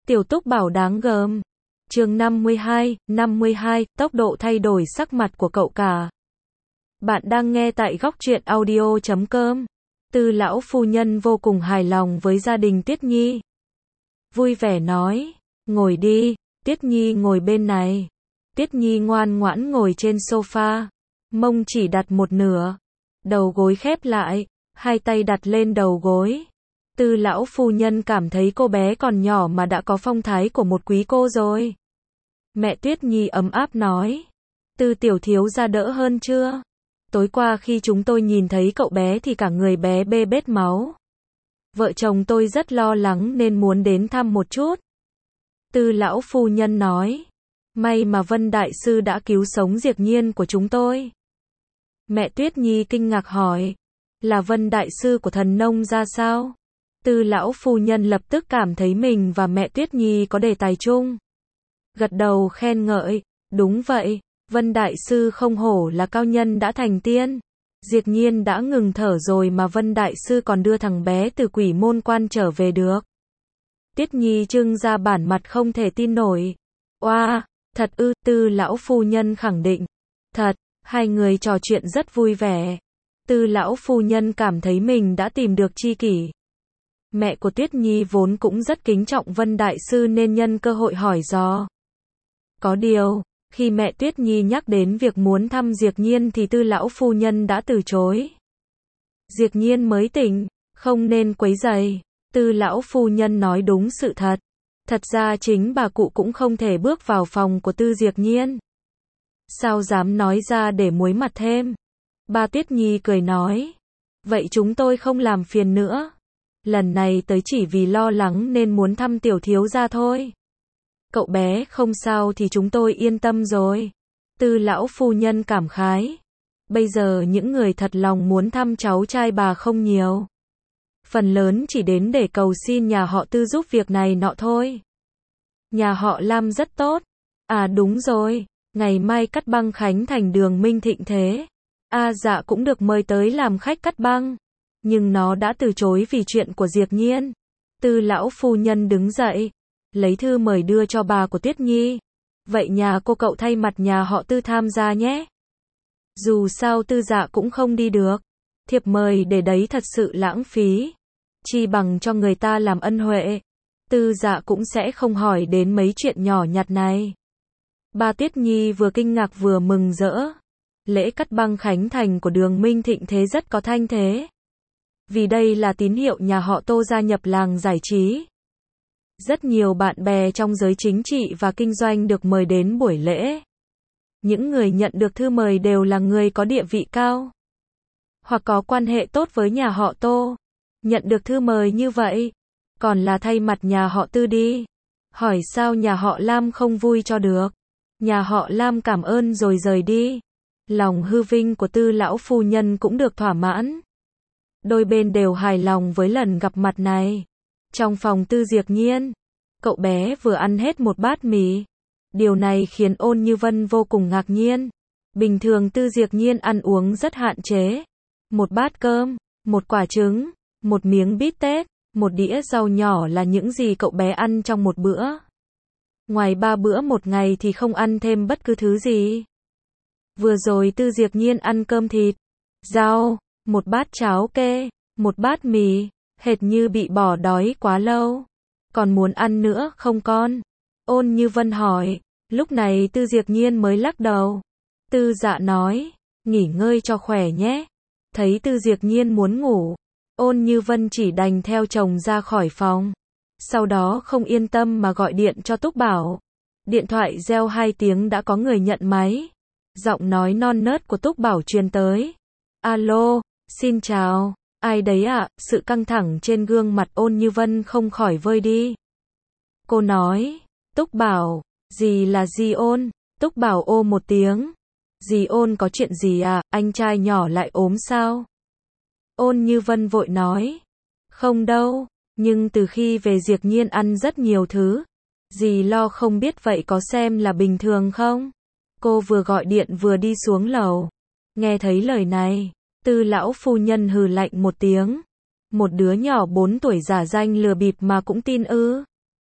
Tiểu Túc Bảo đáng gờm. Chương 52, tốc độ thay đổi sắc mặt của cậu cả. Bạn đang nghe tại góc truyện audio.com. Tư lão phu nhân vô cùng hài lòng với gia đình Tiết Nhi. Vui vẻ nói, ngồi đi, Tiết Nhi ngồi bên này. Tiết Nhi ngoan ngoãn ngồi trên sofa, mông chỉ đặt một nửa, đầu gối khép lại, hai tay đặt lên đầu gối. Tư lão phu nhân cảm thấy cô bé còn nhỏ mà đã có phong thái của một quý cô rồi. Mẹ Tuyết Nhi ấm áp nói, Tư tiểu thiếu gia đỡ hơn chưa? Tối qua khi chúng tôi nhìn thấy cậu bé thì cả người bé bê bết máu. Vợ chồng tôi rất lo lắng nên muốn đến thăm một chút. Tư lão phu nhân nói, may mà Vân Đại Sư đã cứu sống Diệp Nhiên của chúng tôi. Mẹ Tuyết Nhi kinh ngạc hỏi, là Vân Đại Sư của thần nông ra sao? Tư lão phu nhân lập tức cảm thấy mình và mẹ Tuyết Nhi có đề tài chung. Gật đầu khen ngợi, đúng vậy, Vân Đại Sư không hổ là cao nhân đã thành tiên. Diệp Nhiên đã ngừng thở rồi mà Vân Đại Sư còn đưa thằng bé từ Quỷ Môn Quan trở về được. Tiết Nhi trưng ra bản mặt không thể tin nổi. Oa, thật ư? Tư lão phu nhân khẳng định. Thật, hai người trò chuyện rất vui vẻ. Tư lão phu nhân cảm thấy mình đã tìm được tri kỷ. Mẹ của Tiết Nhi vốn cũng rất kính trọng Vân Đại Sư nên nhân cơ hội hỏi dò. Có điều, khi mẹ Tuyết Nhi nhắc đến việc muốn thăm Diệp Nhiên thì Tư lão phu nhân đã từ chối. Diệp Nhiên mới tỉnh, không nên quấy rầy. Tư lão phu nhân nói đúng sự thật. Thật ra chính bà cụ cũng không thể bước vào phòng của Tư Diệp Nhiên. Sao dám nói ra để muối mặt thêm? Ba Tuyết Nhi cười nói, vậy chúng tôi không làm phiền nữa. Lần này tới chỉ vì lo lắng nên muốn thăm tiểu thiếu gia thôi. Cậu bé không sao thì chúng tôi yên tâm rồi. Tư lão phu nhân cảm khái. Bây giờ những người thật lòng muốn thăm cháu trai bà không nhiều. Phần lớn chỉ đến để cầu xin nhà họ Tư giúp việc này nọ thôi. Nhà họ Lam rất tốt. À đúng rồi, ngày mai cắt băng khánh thành đường Minh Thịnh thế. Dạ cũng được mời tới làm khách cắt băng. Nhưng nó đã từ chối vì chuyện của Diệp Nhiên. Tư lão phu nhân đứng dậy, lấy thư mời đưa cho bà của Tiết Nhi. Vậy nhà cô cậu thay mặt nhà họ Tư tham gia nhé. Dù sao Tư dạ cũng không đi được. Thiệp mời để đấy thật sự lãng phí. Chi bằng cho người ta làm ân huệ. Tư dạ cũng sẽ không hỏi đến mấy chuyện nhỏ nhặt này. Bà Tiết Nhi vừa kinh ngạc vừa mừng rỡ. Lễ cắt băng khánh thành của đường Minh Thịnh thế rất có thanh thế. Vì đây là tín hiệu nhà họ Tô gia nhập làng giải trí. Rất nhiều bạn bè trong giới chính trị và kinh doanh được mời đến buổi lễ. Những người nhận được thư mời đều là người có địa vị cao, hoặc có quan hệ tốt với nhà họ Tô. Nhận được thư mời như vậy, còn là thay mặt nhà họ Tư đi. Hỏi sao nhà họ Lam không vui cho được. Nhà họ Lam cảm ơn rồi rời đi. Lòng hư vinh của Tư lão phu nhân cũng được thỏa mãn. Đôi bên đều hài lòng với lần gặp mặt này. Trong phòng Tư Diệp Nhiên, cậu bé vừa ăn hết một bát mì. Điều này khiến Ôn Như Vân vô cùng ngạc nhiên. Bình thường Tư Diệp Nhiên ăn uống rất hạn chế. Một bát cơm, một quả trứng, một miếng bít tết, một đĩa rau nhỏ là những gì cậu bé ăn trong một bữa. Ngoài 3 bữa một ngày thì không ăn thêm bất cứ thứ gì. Vừa rồi Tư Diệp Nhiên ăn cơm thịt, rau, một bát cháo kê, một bát mì, hệt như bị bỏ đói quá lâu. Còn muốn ăn nữa không con? Ôn Như Vân hỏi. Lúc này Tư Diệp Nhiên mới lắc đầu. Tư dạ nói, nghỉ ngơi cho khỏe nhé. Thấy Tư Diệp Nhiên muốn ngủ, Ôn Như Vân chỉ đành theo chồng ra khỏi phòng. Sau đó không yên tâm mà gọi điện cho Túc Bảo. Điện thoại reo 2 tiếng đã có người nhận máy. Giọng nói non nớt của Túc Bảo truyền tới. Alo, xin chào, ai đấy ạ? Sự căng thẳng trên gương mặt Ôn Như Vân không khỏi vơi đi. Cô nói, Túc Bảo, dì là dì Ôn. Túc Bảo ô một tiếng. Dì Ôn có chuyện gì à, anh trai nhỏ lại ốm sao? Ôn Như Vân vội nói, không đâu, nhưng từ khi về Diệp Nhiên ăn rất nhiều thứ. Dì lo không biết vậy có xem là bình thường không? Cô vừa gọi điện vừa đi xuống lầu. Nghe thấy lời này, Tư lão phu nhân hừ lạnh một tiếng. Một đứa nhỏ 4 tuổi giả danh lừa bịp mà cũng tin ư?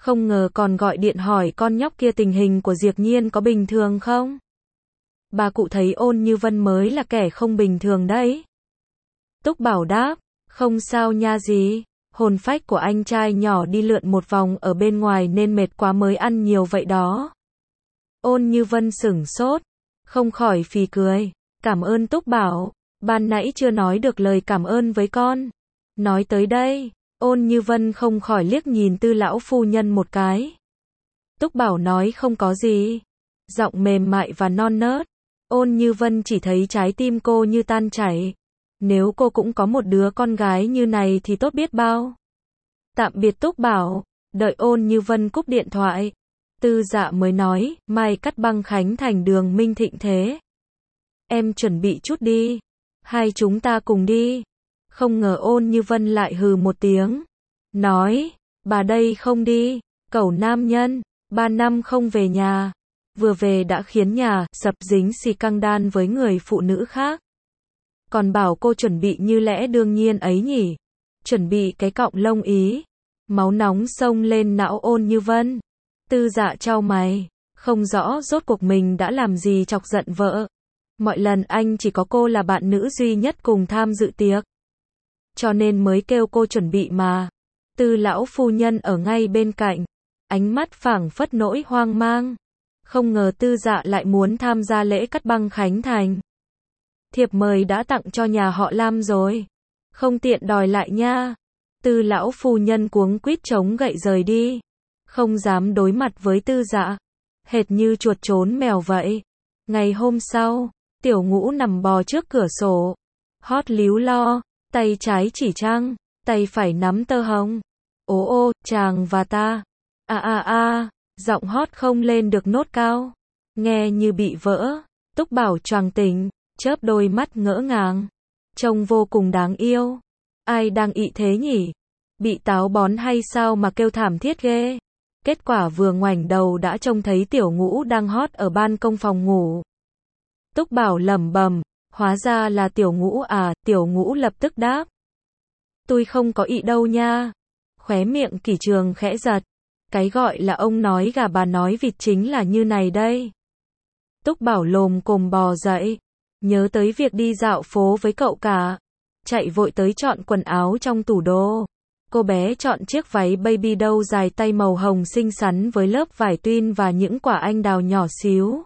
Không ngờ còn gọi điện hỏi con nhóc kia tình hình của Diệp Nhiên có bình thường không? Bà cụ thấy Ôn Như Vân mới là kẻ không bình thường đấy. Túc Bảo đáp, không sao nha dì, hồn phách của anh trai nhỏ đi lượn một vòng ở bên ngoài nên mệt quá mới ăn nhiều vậy đó. Ôn Như Vân sửng sốt, không khỏi phì cười, cảm ơn Túc Bảo, ban nãy chưa nói được lời cảm ơn với con. Nói tới đây, Ôn Như Vân không khỏi liếc nhìn Tư lão phu nhân một cái. Túc Bảo nói không có gì, giọng mềm mại và non nớt. Ôn Như Vân chỉ thấy trái tim cô như tan chảy. Nếu cô cũng có một đứa con gái như này thì tốt biết bao. Tạm biệt Túc Bảo, đợi Ôn Như Vân cúp điện thoại. Tư Dạ mới nói, mai cắt băng khánh thành đường Minh Thịnh thế. Em chuẩn bị chút đi. Hai chúng ta cùng đi. Không ngờ Ôn Như Vân lại hừ một tiếng. Nói, bà đây không đi. Cẩu nam nhân, 3 năm không về nhà. Vừa về đã khiến nhà sập dính xì căng đan với người phụ nữ khác. Còn bảo cô chuẩn bị như lẽ đương nhiên ấy nhỉ. Chuẩn bị cái cọng lông ý. Máu nóng xông lên não Ôn Như Vân. Tư Dạ chau mày. Không rõ rốt cuộc mình đã làm gì chọc giận vợ. Mọi lần anh chỉ có cô là bạn nữ duy nhất cùng tham dự tiệc. Cho nên mới kêu cô chuẩn bị mà. Tư lão phu nhân ở ngay bên cạnh. Ánh mắt phảng phất nỗi hoang mang. Không ngờ Tư Dạ lại muốn tham gia lễ cắt băng khánh thành. Thiệp mời đã tặng cho nhà họ Lam rồi. Không tiện đòi lại nha. Tư lão phu nhân cuống quýt chống gậy rời đi. Không dám đối mặt với Tư Dạ. Hệt như chuột trốn mèo vậy. Ngày hôm sau, Tiểu Ngũ nằm bò trước cửa sổ. Hót líu lo, tay trái chỉ trăng, tay phải nắm tơ hồng. Ố ô, chàng và ta. Giọng hót không lên được nốt cao. Nghe như bị vỡ. Túc Bảo choàng tỉnh, chớp đôi mắt ngỡ ngàng. Trông vô cùng đáng yêu. Ai đang ị thế nhỉ? Bị táo bón hay sao mà kêu thảm thiết ghê? Kết quả vừa ngoảnh đầu đã trông thấy Tiểu Ngũ đang hót ở ban công phòng ngủ. Túc Bảo lẩm bẩm, hóa ra là Tiểu Ngũ à, Tiểu Ngũ lập tức đáp. Tôi không có ị đâu nha. Khóe miệng Kỷ Trường khẽ giật. Cái gọi là ông nói gà bà nói vịt chính là như này đây. Túc Bảo lồm cồm bò dậy. Nhớ tới việc đi dạo phố với cậu cả. Chạy vội tới chọn quần áo trong tủ đồ. Cô bé chọn chiếc váy baby doll dài tay màu hồng xinh xắn với lớp vải twin và những quả anh đào nhỏ xíu.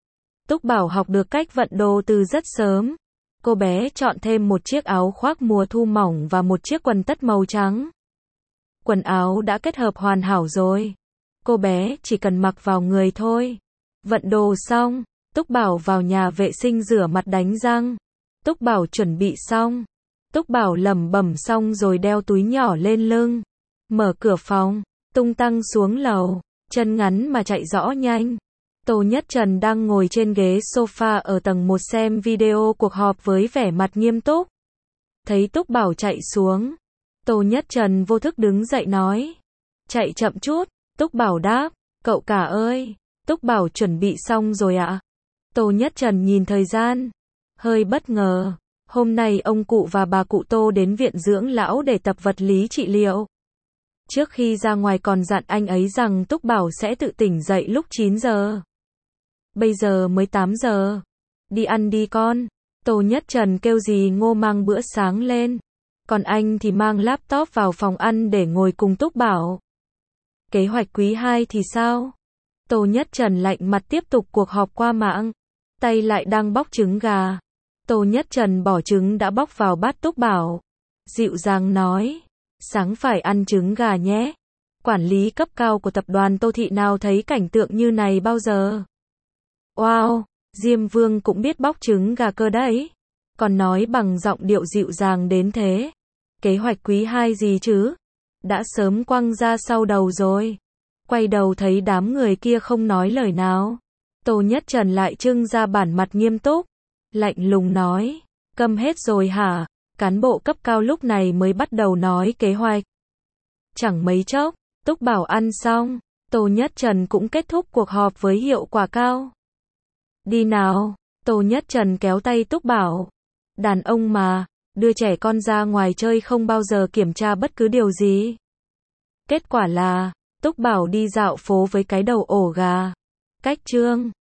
Túc Bảo học được cách vận đồ từ rất sớm. Cô bé chọn thêm một chiếc áo khoác mùa thu mỏng và một chiếc quần tất màu trắng. Quần áo đã kết hợp hoàn hảo rồi. Cô bé chỉ cần mặc vào người thôi. Vận đồ xong, Túc Bảo vào nhà vệ sinh rửa mặt đánh răng. Túc Bảo chuẩn bị xong. Túc Bảo lẩm bẩm xong rồi đeo túi nhỏ lên lưng. Mở cửa phòng, tung tăng xuống lầu, chân ngắn mà chạy rõ nhanh. Tô Nhất Trần đang ngồi trên ghế sofa ở tầng 1 xem video cuộc họp với vẻ mặt nghiêm túc. Thấy Túc Bảo chạy xuống, Tô Nhất Trần vô thức đứng dậy nói. Chạy chậm chút, Túc Bảo đáp, cậu cả ơi, Túc Bảo chuẩn bị xong rồi ạ. Tô Nhất Trần nhìn thời gian, hơi bất ngờ. Hôm nay ông cụ và bà cụ Tô đến viện dưỡng lão để tập vật lý trị liệu. Trước khi ra ngoài còn dặn anh ấy rằng Túc Bảo sẽ tự tỉnh dậy lúc 9 giờ. Bây giờ mới 8 giờ. Đi ăn đi con. Tô Nhất Trần kêu dì Ngô mang bữa sáng lên. Còn anh thì mang laptop vào phòng ăn để ngồi cùng Túc Bảo. Kế hoạch quý 2 thì sao? Tô Nhất Trần lạnh mặt tiếp tục cuộc họp qua mạng. Tay lại đang bóc trứng gà. Tô Nhất Trần bỏ trứng đã bóc vào bát Túc Bảo. Dịu dàng nói. Sáng phải ăn trứng gà nhé. Quản lý cấp cao của tập đoàn Tô Thị nào thấy cảnh tượng như này bao giờ? Wow, Diêm Vương cũng biết bóc trứng gà cơ đấy. Còn nói bằng giọng điệu dịu dàng đến thế. Kế hoạch quý 2 gì chứ? Đã sớm quăng ra sau đầu rồi. Quay đầu thấy đám người kia không nói lời nào. Tô Nhất Trần lại trưng ra bản mặt nghiêm túc. Lạnh lùng nói. Câm hết rồi hả? Cán bộ cấp cao lúc này mới bắt đầu nói kế hoạch. Chẳng mấy chốc, Túc Bảo ăn xong. Tô Nhất Trần cũng kết thúc cuộc họp với hiệu quả cao. Đi nào, Tô Nhất Trần kéo tay Túc Bảo. Đàn ông mà, đưa trẻ con ra ngoài chơi không bao giờ kiểm tra bất cứ điều gì. Kết quả là, Túc Bảo đi dạo phố với cái đầu ổ gà. Cách chương